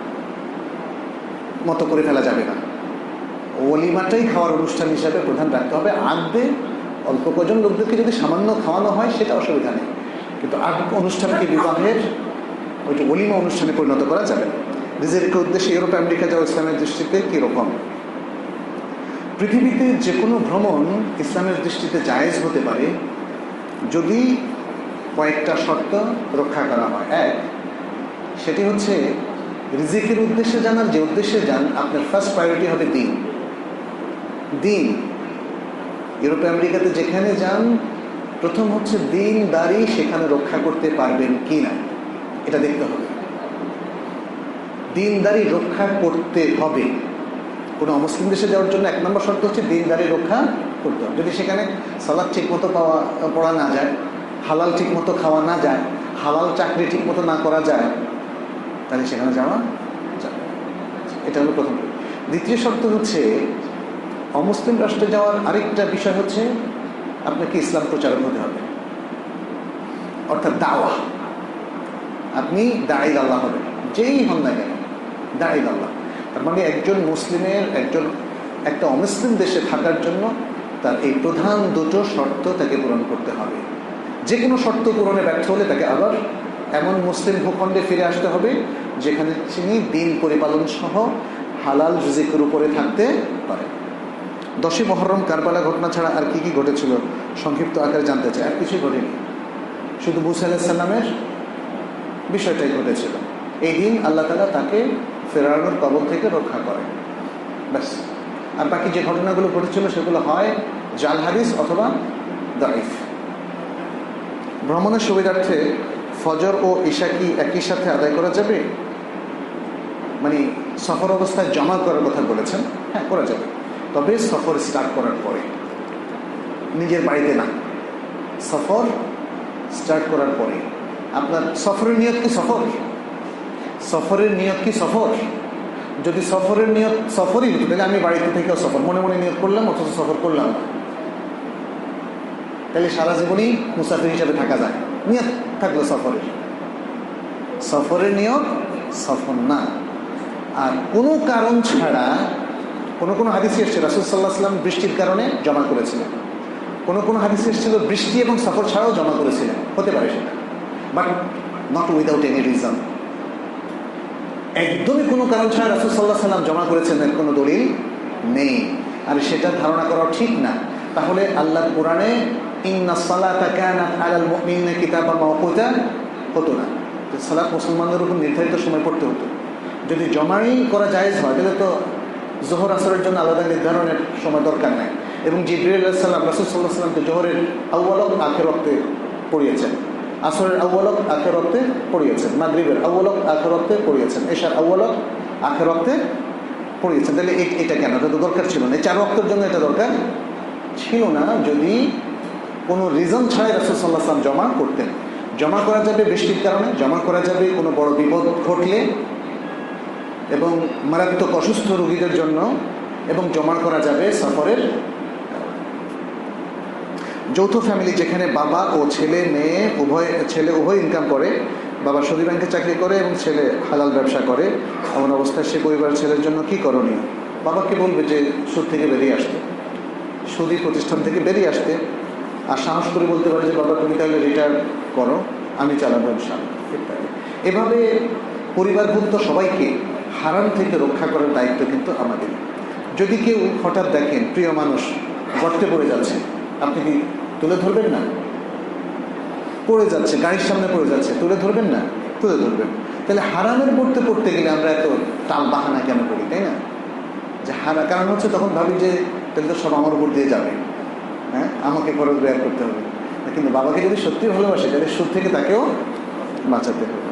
মতো করে ফেলা যাবে না, ওলিমাটাই খাওয়ার অনুষ্ঠান হিসাবে প্রধান রাখতে হবে। আগবে অল্প কজন লোকদেরকে যদি সামান্য খাওয়ানো হয় সেটা অসুবিধা নেই, কিন্তু আগ অনুষ্ঠানকে বিবাহের ওইটা ওলিমা অনুষ্ঠানে পরিণত করা যাবে না। রিজেক্টের উদ্দেশ্যে ইউরোপ আমেরিকা যাওয়া ইসলামের দৃষ্টিতে কীরকম? পৃথিবীতে যে কোনো ভ্রমণ ইসলামের দৃষ্টিতে জায়েজ হতে পারে যদি কয়েকটা শর্ত রক্ষা করা হয়। এক, সেটি হচ্ছে রিজিকের উদ্দেশ্যে যান, আর যে উদ্দেশ্যে যান আপনার ফার্স্ট প্রায়োরিটি হবে দিন। দিন ইউরোপ আমেরিকাতে যেখানে যান প্রথম হচ্ছে দিন দাঁড়ি সেখানে রক্ষা করতে পারবেন কি না এটা দেখতে হবে। দিনদারি রক্ষা করতে হবে। কোনো অমুসলিম দেশে যাওয়ার জন্য এক নম্বর শর্ত হচ্ছে দিনদারি রক্ষা করতে হবে। যদি সেখানে সালাদ ঠিক মতো পাওয়া পড়া না যায়, হালাল ঠিক মতো খাওয়া না যায়, হালাল চাকরি ঠিক মতো না করা যায়, তাহলে সেখানে যাওয়া যাবে। এটা হলো প্রথম। দ্বিতীয় শর্ত হচ্ছে অমুসলিম রাষ্ট্রে যাওয়ার আরেকটা বিষয় হচ্ছে আপনাকে ইসলাম প্রচারক হতে হবে, অর্থাৎ দাওয়া। আপনি দাঈ আল্লাহ হবেন, যেই হন না কেন দাঈ আল্লাহ। তার মানে একজন মুসলিমের একজন একটা অমুসলিম দেশে থাকার জন্য তার এই প্রধান দুটো শর্ত তাকে পূরণ করতে হবে। যে কোনো শর্ত পূরণে ব্যর্থ হলে তাকে আবার এমন মুসলিম ভূখণ্ডে ফিরে আসতে হবে যেখানে তিনি দিন পরিপালন সহ হালাল রিজিকের উপরে থাকতে পারে। দশই মহরম কারবালা ঘটনা ছাড়া আর কি কি ঘটেছিল সংক্ষিপ্ত আকারে জানতে চাই। আর কিছুই ঘটেনি, শুধু মুসা আলাইহিস সালামের বিষয়টাই ঘটেছিল। এই দিন আল্লাহ তাআলা তাকে ফেরাউনের কবল থেকে রক্ষা করেন, ব্যাস। আর বাকি যে ঘটনাগুলো ঘটেছিল সেগুলো হয় জাল হাদিস অথবা দাইফ। ভ্রমণের সুবিধার্থে ফজর ও ঈশা কি একই সাথে আদায় করা যাবে? মানে সফর অবস্থায় জমা করার কথা বলেছেন, হ্যাঁ করা যাবে, তবে সফর স্টার্ট করার পরে, নিজের বাড়িতে না। সফর স্টার্ট করার পরে। আপনার সফরের নিয়ত কি সফর? সফরের নিয়ত কি সফর? যদি সফরের নিয়ত সফরই হতো তাহলে আমি বাড়িতে থেকেও সফর মনে মনে নিয়ত করলাম, অথচ সফর করলাম না, তাহলে সারা জীবনই মুসাফির হিসাবে থাকা যায়। নিয়ত থাকলো সফরের, সফরের নিয়ত সফর না। আর কোনো কারণ ছাড়া, কোনো কোনো হাদিসে এসছে রাসূল সাল্লাল্লাহু আলাইহি ওয়াসাল্লাম বৃষ্টির কারণে জমা করেছিলেন, কোনো কোনো হাদিসে এসেছিল বৃষ্টি এবং সফর ছাড়াও জমা করেছিলেন, হতে পারে সেটা, but not without any reason. একদমই কোনো কারণ ছাড়া রাসূল সাল্লাল্লাহু আলাইহি ওয়াসাল্লাম জমা করেছেন এর কোনো দলিল নেই, আর সেটা ধারণা করা ঠিক না। তাহলে আল্লাহর কোরআনে ইন্নাস সালাতা কানাত আলাল মুমিনিনা কিতাবাম মাওকুতা হতো না, সালাত মুসলমানদের উপর নির্ধারিত সময় পড়তে হতো। যদি জমাই করা জায়েজ হয় তাহলে তো জোহর আসরের জন্য আলাদা নির্ধারণের সময় দরকার নাই। এবং জিবরিল আলাইহিস সালাম রাসূল সাল্লাল্লাহু আলাইহি ওয়াসাল্লামকে জোহরের আউয়াল ওয়াক্ত আখির ওয়াক্তে পড়িয়েছেন, আসরের আউয়াল ওয়াক্ত আখির ওয়াক্তে পড়িয়েছেন, মাগরিবের আউয়াল ওয়াক্ত আখির ওয়াক্তে পড়িয়েছেন, এশার আউয়াল ওয়াক্ত আখির ওয়াক্তে পড়িয়েছেন। তাহলে এটা কেন? এটা তো দরকার ছিল না, চার ওয়াক্তের জন্য এটা দরকার ছিল না যদি কোনো রিজন ছাড়াই রাসূল সাল্লাল্লাহু আলাইহি ওয়াসাল্লাম জমা করতেন। জমা করা যাবে বৃষ্টির কারণে, জমা করা যাবে কোনো বড় বিপদ ঘটলে এবং মারাত্মক অসুস্থ রোগীদের জন্য, এবং জমা করা যাবে সফরের। যৌথ ফ্যামিলি যেখানে বাবা ও ছেলে মেয়ে উভয়, ছেলে উভয় ইনকাম করে, বাবা সুদী ব্যাংকে চাকরি করে এবং ছেলে হালাল ব্যবসা করে, এমন অবস্থায় সে পরিবার ছেলের জন্য কি করণীয়? বাবাকে বলবে যে সুদ থেকে বেরিয়ে আসতে, সুদী প্রতিষ্ঠান থেকে বেরিয়ে আসতে, আর সাহস করে বলতে পারে যে বাবা তুমি তাহলে রিটায়ার করো, আমি চালাবো ইনশাআল্লাহ। এভাবে পরিবারভুক্ত সবাইকে হারাম থেকে রক্ষা করার দায়িত্ব কিন্তু আমাদের। যদি কেউ হঠাৎ দেখেন প্রিয় মানুষ গর্তে পড়ে যাচ্ছে, আপনি কি তুলে ধরবেন না? পড়ে যাচ্ছে, গাড়ির সামনে পড়ে যাচ্ছে, তুলে ধরবেন না? তুলে ধরবেন। তাহলে হারামের পড়তে পড়তে গেলে আমরা এত টাল বাহানা কেন করি, তাই না? যে হারা কারণ হচ্ছে তখন ভাবি যে তাহলে তো সব আমার উপর দিয়ে যাবে, হ্যাঁ আমাকে খরচ ব্যয় করতে হবে। কিন্তু বাবাকে যদি সত্যি ভালোবাসে তাহলে সুদ থেকে তাকেও বাঁচাতে হবে।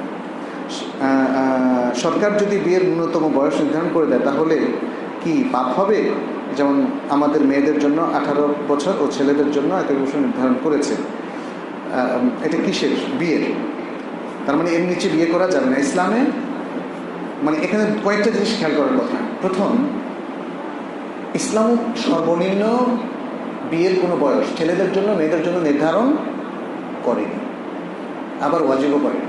সরকার যদি বিয়ের ন্যূনতম বয়স নির্ধারণ করে দেয় তাহলে কি পাপ হবে? যেমন আমাদের মেয়েদের জন্য আঠারো বছর ও ছেলেদের জন্য একুশ বছর নির্ধারণ করেছে। এটা কিসের? বিয়ের। তার মানে এর নিচে বিয়ে করা যাবে না ইসলামে। মানে এখানে কয়েকটা জিনিস খেয়াল করার কথা। প্রথম, ইসলাম সর্বনিম্ন বিয়ের কোনো বয়স ছেলেদের জন্য মেয়েদের জন্য নির্ধারণ করেনি, আবার ওয়াজিবও করে।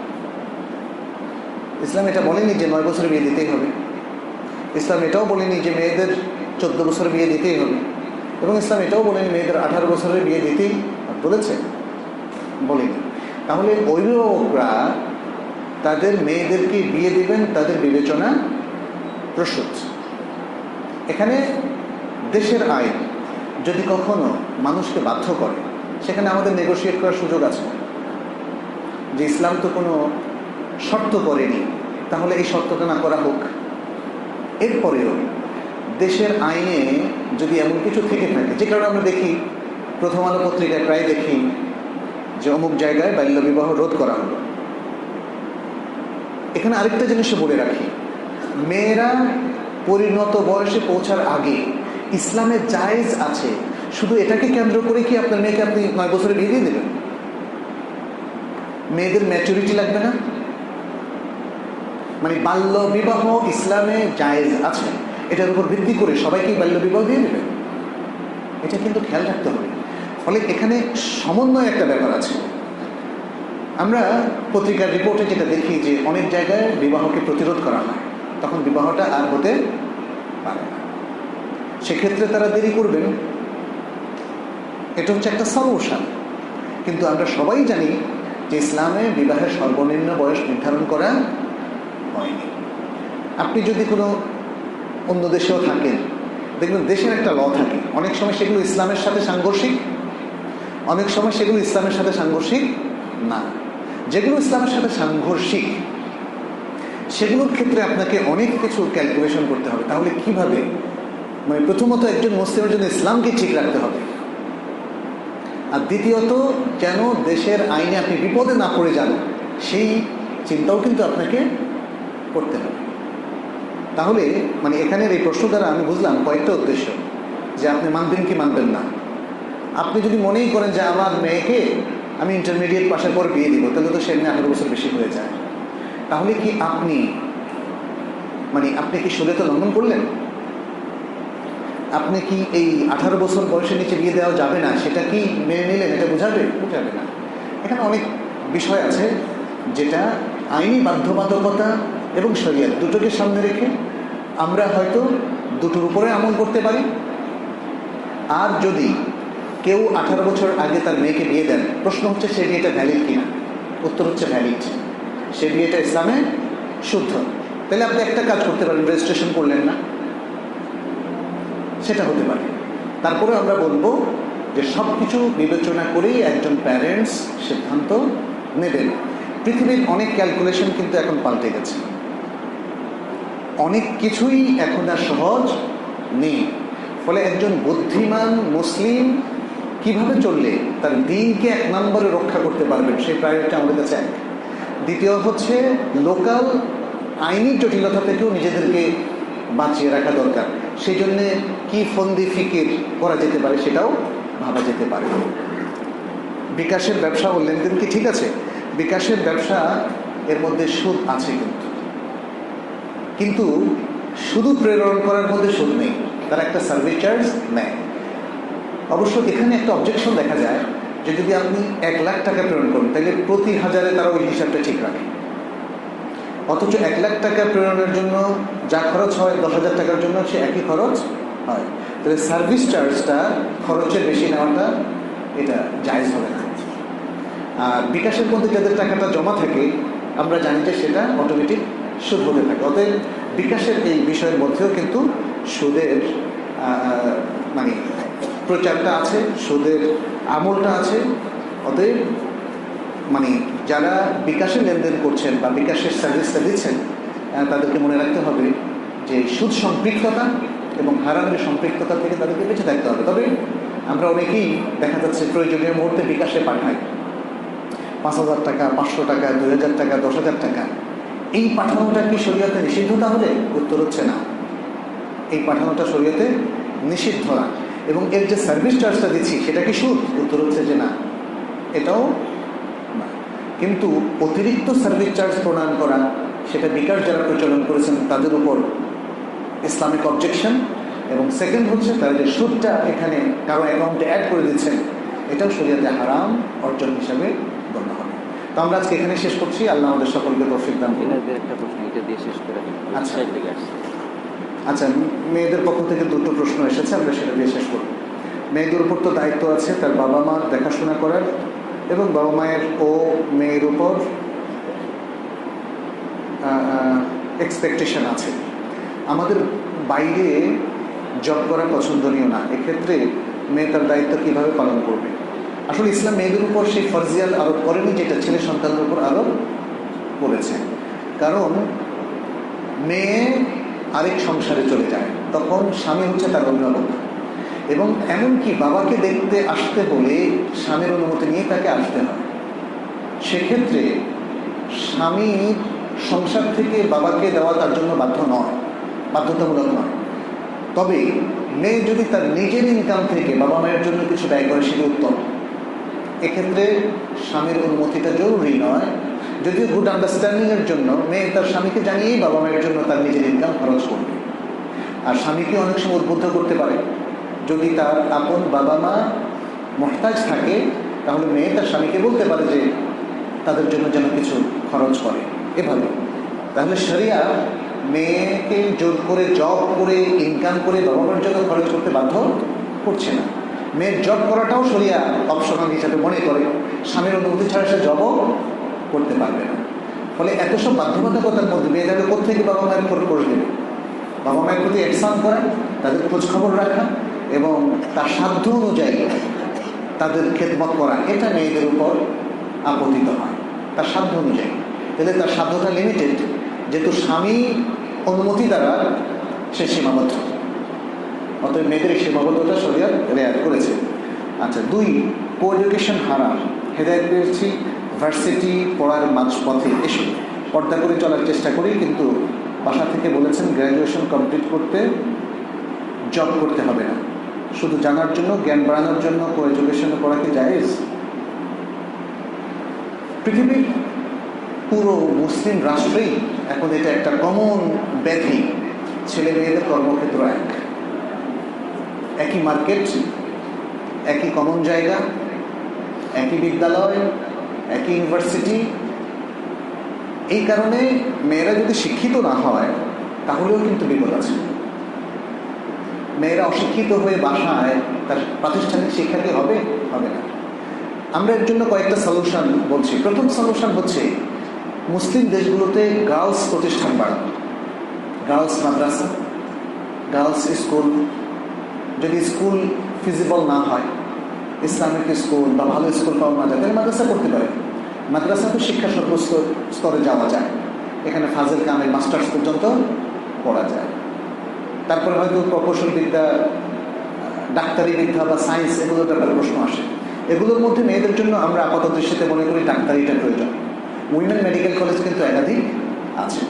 ইসলাম এটা বলেনি যে নয় বছরে বিয়ে দিতেই হবে, ইসলাম এটাও বলেনি যে মেয়েদের চোদ্দ বছরে বিয়ে দিতেই হবে, এবং ইসলাম এটাও বলেনি মেয়েদের আঠারো বছরের বিয়ে দিতেই বলেছে, বলেনি। তাহলে অভিভাবকরা তাদের মেয়েদেরকে বিয়ে দিবেন তাদের বিবেচনা প্রসূত। এখানে দেশের আইন যদি কখনো মানুষকে বাধ্য করে সেখানে আমাদের নেগোশিয়েট করার সুযোগ আছে, যে ইসলাম তো কোনো শর্ত করেনি, তাহলে এই শর্তটা না করা হোক। এরপরেও দেশের আইনে যদি এমন কিছু থেকে থাকে, যে কারণে আমরা দেখি প্রথম আলো পত্রিকায় প্রায় দেখি যে অমুক জায়গায় বাল্যবিবাহ রোধ করা হলো। এখানে আরেকটা জিনিস বলে রাখি, মেয়েরা পরিণত বয়সে পৌঁছার আগে ইসলামে জায়েজ আছে। শুধু এটাকে কেন্দ্র করে কি আপনার মেয়েকে আপনি নয় বছরে বিয়ে দিয়ে দেবেন? মেয়েদের ম্যাচুরিটি লাগবে না? মানে বাল্য বিবাহ ইসলামে জায়েজ আছে, এটার উপর ভিত্তি করে সবাইকেই বাল্য বিবাহ দিয়ে দেবেন? এটা কিন্তু খেয়াল রাখতে হবে। ফলে এখানে সমন্বয় একটা ব্যাপার আছে। আমরা পত্রিকার রিপোর্টে যেটা দেখি যে অনেক জায়গায় বিবাহকে প্রতিরোধ করা হয়, তখন বিবাহটা আর হতে পারে না। সেক্ষেত্রে তারা দেরি করবেন, এটা হচ্ছে একটা সলিউশন। কিন্তু আমরা সবাই জানি যে ইসলামে বিবাহের সর্বনিম্ন বয়স নির্ধারণ করা হয়নি। আপনি যদি কোনো অন্য দেশেও থাকেন দেখবেন দেশের একটা ল থাকে, অনেক সময় সেগুলো ইসলামের সাথে সাংঘর্ষিক, অনেক সময় সেগুলো ইসলামের সাথে সাংঘর্ষিক না। যেগুলো ইসলামের সাথে সাংঘর্ষিক সেগুলোর ক্ষেত্রে আপনাকে অনেক কিছু ক্যালকুলেশন করতে হবে। তাহলে কিভাবে, মানে প্রথমত একজন মুসলিমের জন্য ইসলামকে ঠিক রাখতে হবে, আর দ্বিতীয়ত যেন দেশের আইনে আপনি বিপদে না পড়ে যান সেই চিন্তাও কিন্তু আপনাকে করতে হবে। তাহলে মানে এখানের এই প্রশ্ন দ্বারা আমি বুঝলাম কয়েকটা উদ্দেশ্য, যে আপনি মানবেন কি মানবেন না। আপনি যদি মনেই করেন যে আমার মেয়েকে আমি ইন্টারমিডিয়েট পাশের পর বিয়ে দিব, তাহলে তো সেমনি আঠারো বছর বেশি হয়ে যায়। তাহলে কি আপনি মানে আপনি কি শরীয়ত লঙ্ঘন করলেন? আপনি কি এই আঠারো বছর বয়সের নিচে বিয়ে দেওয়া যাবে না সেটা কি মেনে নিলেন? এটা বোঝাবে বোঝাবে না। এখানে অনেক বিষয় আছে যেটা আইনি বাধ্যবাধকতা এবং শরীয়ত দুটোকে সামনে রেখে আমরা হয়তো দুটোর উপরে আমল করতে পারি। আর যদি কেউ আঠারো বছর আগে তার মেয়েকে বিয়ে দেন, প্রশ্ন হচ্ছে সে বিয়েটা ভ্যালিড কিনা। উত্তর হচ্ছে ভ্যালিড, সে বিয়েটা ইসলামে শুদ্ধ। তাহলে আপনি একটা কাজ করতে পারেন, রেজিস্ট্রেশন করলেন না, সেটা হতে পারে। তারপরে আমরা বলবো যে সব কিছু বিবেচনা করেই একজন প্যারেন্টস সিদ্ধান্ত নেবেন। পৃথিবীর অনেক ক্যালকুলেশন কিন্তু এখন পাল্টে গেছে, অনেক কিছুই এখন আর সহজ নেই। ফলে একজন বুদ্ধিমান মুসলিম কিভাবে চললে তার দিনকে এক নম্বরে রক্ষা করতে পারবেন সেই প্রায়োরিটি আমাদের কাছে এক। দ্বিতীয় হচ্ছে লোকাল আইনি জটিলতা থেকেও নিজেদেরকে বাঁচিয়ে রাখা দরকার। সেই জন্যে কি ফন্দি ফিকির করা যেতে পারে সেটাও ভাবা যেতে পারে। বিকাশের ব্যবসা ও লেনদেন কি ঠিক আছে? বিকাশের ব্যবসা এর মধ্যে সুদ আছে, কিন্তু কিন্তু শুধু প্রেরণ করার মধ্যে সুদ নেই, তারা একটা সার্ভিস চার্জ নেয়। অবশ্য এখানে একটা অবজেকশন দেখা যায় যে যদি আপনি এক লাখ টাকা প্রেরণ করেন তাহলে প্রতি হাজারে তারা ওই হিসাবটা ঠিক রাখে, অথচ এক লাখ টাকা প্রেরণের জন্য যা খরচ হয় দশ হাজার টাকার জন্য সে একই খরচ হয়। তাহলে সার্ভিস চার্জটা খরচের বেশি নেওয়াটা এটা জায়েজ হবে না। আর বিকাশের মধ্যে যাদের টাকাটা জমা থাকে আমরা জানি যে সেটা অটোমেটিক সুদ হতে থাকে। অতএব বিকাশের এই বিষয়ের মধ্যেও কিন্তু সুদের মানে প্রচারটা আছে, সুদের আমলটা আছে। অতএব মানে যারা বিকাশে লেনদেন করছেন বা বিকাশের সার্ভিসটা দিচ্ছেন তাদেরকে মনে রাখতে হবে যে সুদ সম্পৃক্ততা এবং হারামের সম্পৃক্ততা থেকে তাদেরকে বেঁচে থাকতে হবে। তবে আমরা অনেকেই দেখা যাচ্ছে প্রয়োজনীয় মুহূর্তে বিকাশে পাঠাই পাঁচ হাজার টাকা, পাঁচশো টাকা, দুই হাজার টাকা, দশ হাজার টাকা। এই পাঠানোটা কি শরীয়তে নিষিদ্ধ? তাহলে উত্তর হচ্ছে না, এই পাঠানোটা শরীয়তে নিষিদ্ধ না। এবং এর যে সার্ভিস চার্জটা দিচ্ছি সেটা কি সুদ? উত্তর হচ্ছে যে না, এটাও না। কিন্তু অতিরিক্ত সার্ভিস চার্জ প্রদান করা, সেটা বিকাশ যারা প্রচলন করেছেন তাদের উপর ইসলামিক অবজেকশন। এবং সেকেন্ড হচ্ছে তারা যে সুদটা এখানে কারো অ্যাকাউন্টে অ্যাড করে দিচ্ছেন, এটাও শরীয়তে হারাম অর্জন হিসাবে গণ্য হবে। তো আমরা আজকে এখানে শেষ করছি। আল্লাহ আমাদের সকলকে তৌফিক দান করুন। একটা প্রশ্ন এটা দিয়ে শেষ করে দিন। আচ্ছা আচ্ছা মেয়েদের পক্ষ থেকে দুটো প্রশ্ন এসেছে, আমরা সেটা দিয়ে শেষ করব। মেয়েদের উপর তো দায়িত্ব আছে তার বাবা মা দেখাশোনা করার, এবং বাবা মায়ের ও মেয়ের উপর এক্সপেকটেশন আছে। আমাদের বাইরে জব করা পছন্দনীয় না। এক্ষেত্রে মেয়ে তার দায়িত্ব কীভাবে পালন করবে? আসলে ইসলাম মেয়েদের উপর সেই ফরজিয়াত আরোপ করেনি যেটা ছেলে সন্তানের উপর আরোপ করেছে। কারণ মেয়ে আরেক সংসারে চলে যায়, তখন স্বামী হচ্ছে তার অভিভাবক, এবং এমনকি বাবাকে দেখতে আসতে হলে স্বামীর অনুমতি নিয়ে তাকে আসতে হয়। সেক্ষেত্রে স্বামী সংসার থেকে বাবাকে দেওয়া তার জন্য বাধ্য নয়, বাধ্যতামূলক নয়। তবে মেয়ে যদি তার নিজের ইনকাম থেকে বাবা মায়ের জন্য কিছু ব্যয় করে সেটা উত্তম। এক্ষেত্রে স্বামীর অনুমতিটা জরুরি নয়, যদিও গুড আন্ডারস্ট্যান্ডিংয়ের জন্য মেয়ে তার স্বামীকে জানিয়েই বাবা মায়ের জন্য তার নিজের ইনকাম খরচ করবে। আর স্বামীকে অনেক সময় উদ্বুদ্ধ করতে পারে, যদি তার আপন বাবা মা মহতাজ থাকে তাহলে মেয়ে তার স্বামীকে বলতে পারে যে তাদের জন্য যেন কিছু খরচ করে এভাবে। তাহলে শরিয়া মেয়েকে জোর করে জব করে ইনকাম করে বাবা মায়ের জন্য খরচ করতে বাধ্য করছে না। মেয়ের জব করাটাও শরিয়া অপশনাল হিসাবে মনে করে, স্বামীর অনুমতি ছাড়া সে জবও করতে পারবে না। ফলে এত সব বাধ্যবাধকতার মধ্যে মেয়ে যাবে কোথেকে বাবা মায়ের খরচ করে দেবে? বাবা মায়ের প্রতি এহসান করা, তাদের খোঁজখবর রাখা এবং তার সাধ্য অনুযায়ী তাদের খেদমত করা, এটা মেয়েদের উপর আপতিত হয় তার সাধ্য অনুযায়ী। তাহলে তার সাধ্যটা লিমিটেড, যেহেতু স্বামী অনুমতি দ্বারা সে সীমাবদ্ধ, অতএব মেয়েদের এই সীমাবদ্ধতা শরিয়াত রেয়াত করেছে। আচ্ছা, দুই, কো এডুকেশন হারাম। হেদায়েত পেয়েছি ভার্সিটি পড়ার মাঝপথে এসে পর্দা করে চলার চেষ্টা করি, কিন্তু বাসা থেকে বলেছেন গ্র্যাজুয়েশন কমপ্লিট করতে জব করতে হবে না, শুধু জানার জন্য, জ্ঞান বাড়ানোর জন্য কো এডুকেশনে পড়া কি জায়েজ? পৃথিবীর পুরো মুসলিম রাষ্ট্রেই এখন এটা একটা কমন ব্যাধি, ছেলে মেয়েদের কর্মক্ষেত্র এক, একই মার্কেট, একই কমন জায়গা, একই বিদ্যালয়, একই ইউনিভার্সিটি। এই কারণে মেয়েরা যদি শিক্ষিত না হয় তাহলেও কিন্তু বিপদ আছে। মেয়েরা অশিক্ষিত হয়ে বাসায় তার প্রাতিষ্ঠানিক শিক্ষা কি হবে? হবে না। আমরা এর জন্য কয়েকটা সলিউশন বলছি। প্রথম সলিউশন হচ্ছে মুসলিম দেশগুলোতে গার্লস প্রতিষ্ঠান বাড়ানো, গার্লস মাদ্রাসা, গার্লস স্কুল। যদি স্কুল ফিজিবল না হয়, ইসলামিক স্কুল বা ভালো স্কুল পাওয়া না যায়, তাহলে মাদ্রাসা পড়তে পারে। মাদ্রাসা তো শিক্ষা সর্বোচ্চ স্তরে যাওয়া যায়, এখানে ফাজিল কামিল মাস্টার্স পর্যন্ত পড়া যায়। তারপরে হয়তো প্রকৌশল বিদ্যা, ডাক্তারি বিদ্যা বা সায়েন্স, এগুলোর ব্যাপারে প্রশ্ন আসে। এগুলোর মধ্যে মেয়েদের জন্য আমরা আপাত দৃষ্টিতে মনে করি ডাক্তারিটা প্রয়োজন। উইমেন মেডিকেল কলেজ কিন্তু একাধিক আছে,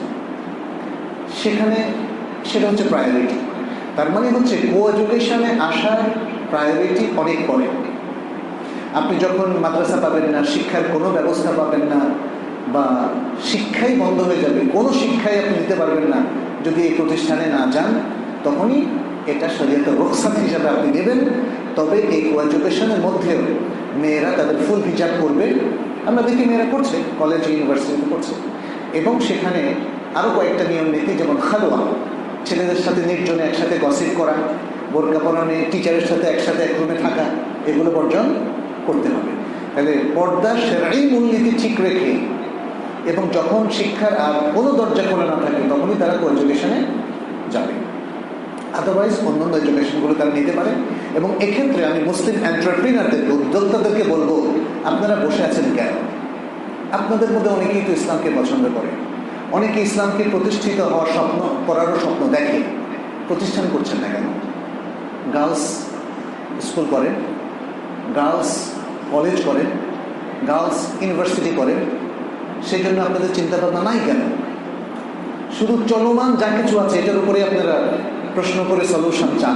সেখানে সেটা হচ্ছে প্রায়োরিটি। তার মানে হচ্ছে কো এডুকেশনে আসার প্রায়োরিটি অনেক পরে। আপনি যখন মাদ্রাসা পাবেন না, শিক্ষার কোনো ব্যবস্থা পাবেন না, বা শিক্ষাই বন্ধ হয়ে যাবে, কোনো শিক্ষাই আপনি নিতে পারবেন না যদি এই প্রতিষ্ঠানে না যান, তখনই এটা শরীয়তের রুখসাত হিসাবে আপনি নেবেন। তবে এই কো এডুকেশনের মধ্যেও মেয়েরা তাদের ফুল হিজাব করবে। আমরা দেখি মেয়েরা করছে, কলেজ ইউনিভার্সিটিতে করছে, এবং সেখানে আরও কয়েকটা নিয়ম নীতি, যেমন খালোয়া, ছেলেদের সাথে নির্জনে একসাথে গসিপ করা, বোরকা পরা মেয়ে টিচারের সাথে একসাথে এক রুমে থাকা, এগুলো বর্জন করতে হবে। তাহলে পর্দা সেরাই মূলনীতি ঠিক রেখে, এবং যখন শিক্ষার আর কোনো দরজা খোলা না থাকে তখনই তারা কো এডুকেশনে যাবে। আদারওয়াইজ অন্যান্য এডুকেশনগুলো তারা নিতে পারে। এবং এক্ষেত্রে আমি মুসলিম এন্টারপ্রিনারদেরকে, উদ্যোক্তাদেরকে বলবো, আপনারা বসে আছেন কেন? আপনাদের মধ্যে অনেকেই তো ইসলামকে পছন্দ করে, অনেকে ইসলামকে প্রতিষ্ঠিত হওয়ার স্বপ্ন করারও স্বপ্ন দেখে, প্রতিষ্ঠান করছেন না কেন? গার্লস স্কুল করেন, গার্লস কলেজ করেন, গার্লস ইউনিভার্সিটি করেন, সেই জন্য আপনাদের চিন্তাভাবনা নাই কেন? শুধু চলমান যা কিছু আছে এটার উপরে আপনারা প্রশ্ন করে সলিউশন চান।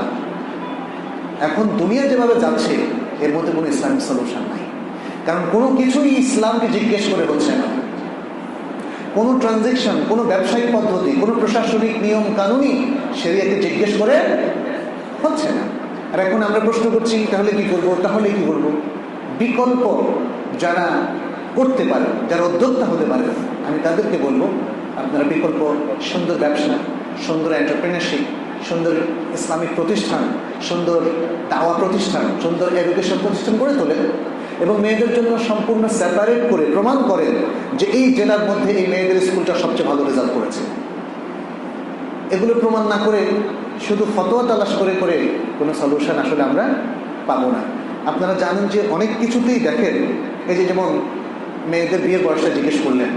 এখন দুনিয়া যেভাবে যাচ্ছে এর মধ্যে কোনো ইসলামিক সলিউশন নাই, কারণ কোনো কিছুই ইসলামকে জিজ্ঞেস করে হচ্ছে না। কোনো ট্রানজেকশন, কোনো ব্যবসায়িক পদ্ধতি, কোনো প্রশাসনিক নিয়ম কানুনই শরিয়াকে জিজ্ঞেস করে হচ্ছে না। আর এখন আমরা প্রশ্ন করছি, তাহলে কি করবো, তাহলে কি করবো? বিকল্প যারা করতে পারে, যারা উদ্যোক্তা হতে পারে, আমি তাদেরকে বলবো, আপনারা বিকল্প সুন্দর ব্যবসা, সুন্দর এন্টারপ্রেনারশিপ, সুন্দর ইসলামিক প্রতিষ্ঠান, সুন্দর দাওয়া প্রতিষ্ঠান, সুন্দর এডুকেশন প্রতিষ্ঠান করে তোলেন, এবং মেয়েদের জন্য সম্পূর্ণ সেপারেট করে প্রমাণ করেন যে এই জেলার মধ্যে এই মেয়েদের স্কুলটা সবচেয়ে ভালো রেজাল্ট করেছে। এগুলো প্রমাণ না করে শুধু ফতোয়া তালাশ করে করে কোনো সলিউশন আসলে আমরা পাবো না। আপনারা জানেন যে অনেক কিছুতেই দেখেন, এই যে যেমন মেয়েদের বিয়ের বয়সটা জিজ্ঞেস করলেন,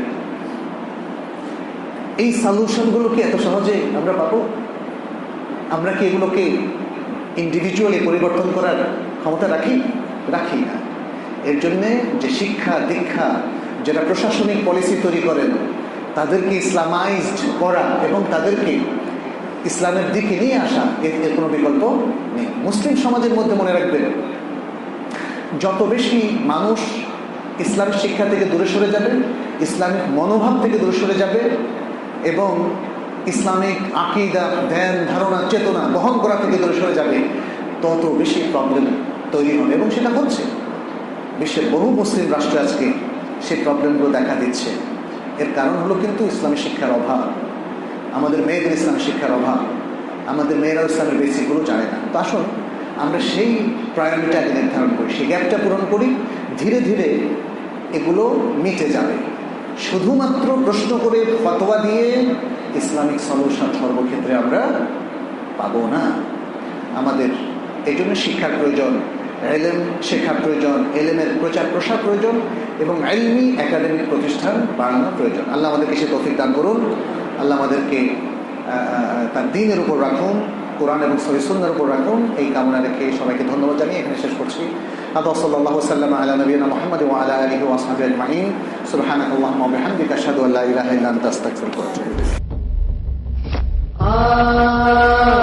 এই সলিউশনগুলো কি এত সহজে আমরা পাবো? আমরা কি এগুলোকে ইন্ডিভিজুয়ালি পরিবর্তন করার ক্ষমতা রাখি? রাখি না। এর জন্যে যে শিক্ষা দীক্ষা, যারা প্রশাসনিক পলিসি তৈরি করেন, তাদেরকে ইসলামাইজড করা এবং তাদেরকে ইসলামের দিকে নিয়ে আসা, এর কোনো বিকল্প নেই। মুসলিম সমাজের মধ্যে মনে রাখবেন, যত বেশি মানুষ ইসলামিক শিক্ষা থেকে দূরে সরে যাবে, ইসলামিক মনোভাব থেকে দূরে সরে যাবে, এবং ইসলামিক আকীদা, ধ্যান, ধারণা, চেতনা বহন করা থেকে দূরে সরে যাবে, তত বেশি প্রবলেম তৈরি হবে। এবং সেটা হচ্ছে, বিশ্বের বহু মুসলিম রাষ্ট্রে আজকে সেই প্রবলেমগুলো দেখা দিচ্ছে। এর কারণ হলো কিন্তু ইসলামী শিক্ষার অভাব, আমাদের মেয়েদের ইসলামী শিক্ষার অভাব, আমাদের মেয়েরা ইসলামের বেসিকগুলো জানে না। তো আসুন আমরা সেই প্রায়োরিটিটা আগে নির্ধারণ করি, সেই গ্যাপটা পূরণ করি, ধীরে ধীরে এগুলো মিটে যাবে। শুধুমাত্র প্রশ্ন করে ফতোয়া দিয়ে ইসলামিক সলিউশন সর্বক্ষেত্রে আমরা পাবো না। আমাদের এই জন্য শিক্ষার প্রয়োজন, এলেম শেখার প্রয়োজন, এলেমের প্রচার প্রসার প্রয়োজন এবং ইলমি একাডেমিক প্রতিষ্ঠান বাড়ানো প্রয়োজন। আল্লাহ আমাদেরকে সে তৌফিক দান করুন। আল্লাহ আমাদেরকে তার দ্বীনের উপর রাখুন, কোরআন এবং সহিহ সুন্নাহর উপর রাখুন। এই কামনা রেখে সবাইকে ধন্যবাদ জানিয়ে এখানে শেষ করছি। আল্লাহ সাল্লাল্লাহু সাল্লাম আলা নবিয়িনা মুহাম্মদ ওয়া আলা আলিহি ওয়া আসহাবিহি আজমাইন। সুবহানাকাল্লাহুম্মা ওয়া বিহামদিকা আশহাদু আল্লা ইলাহা ইল্লা আনতা আস্তাগফিরুকা ওয়া আতুবু ইলাইক।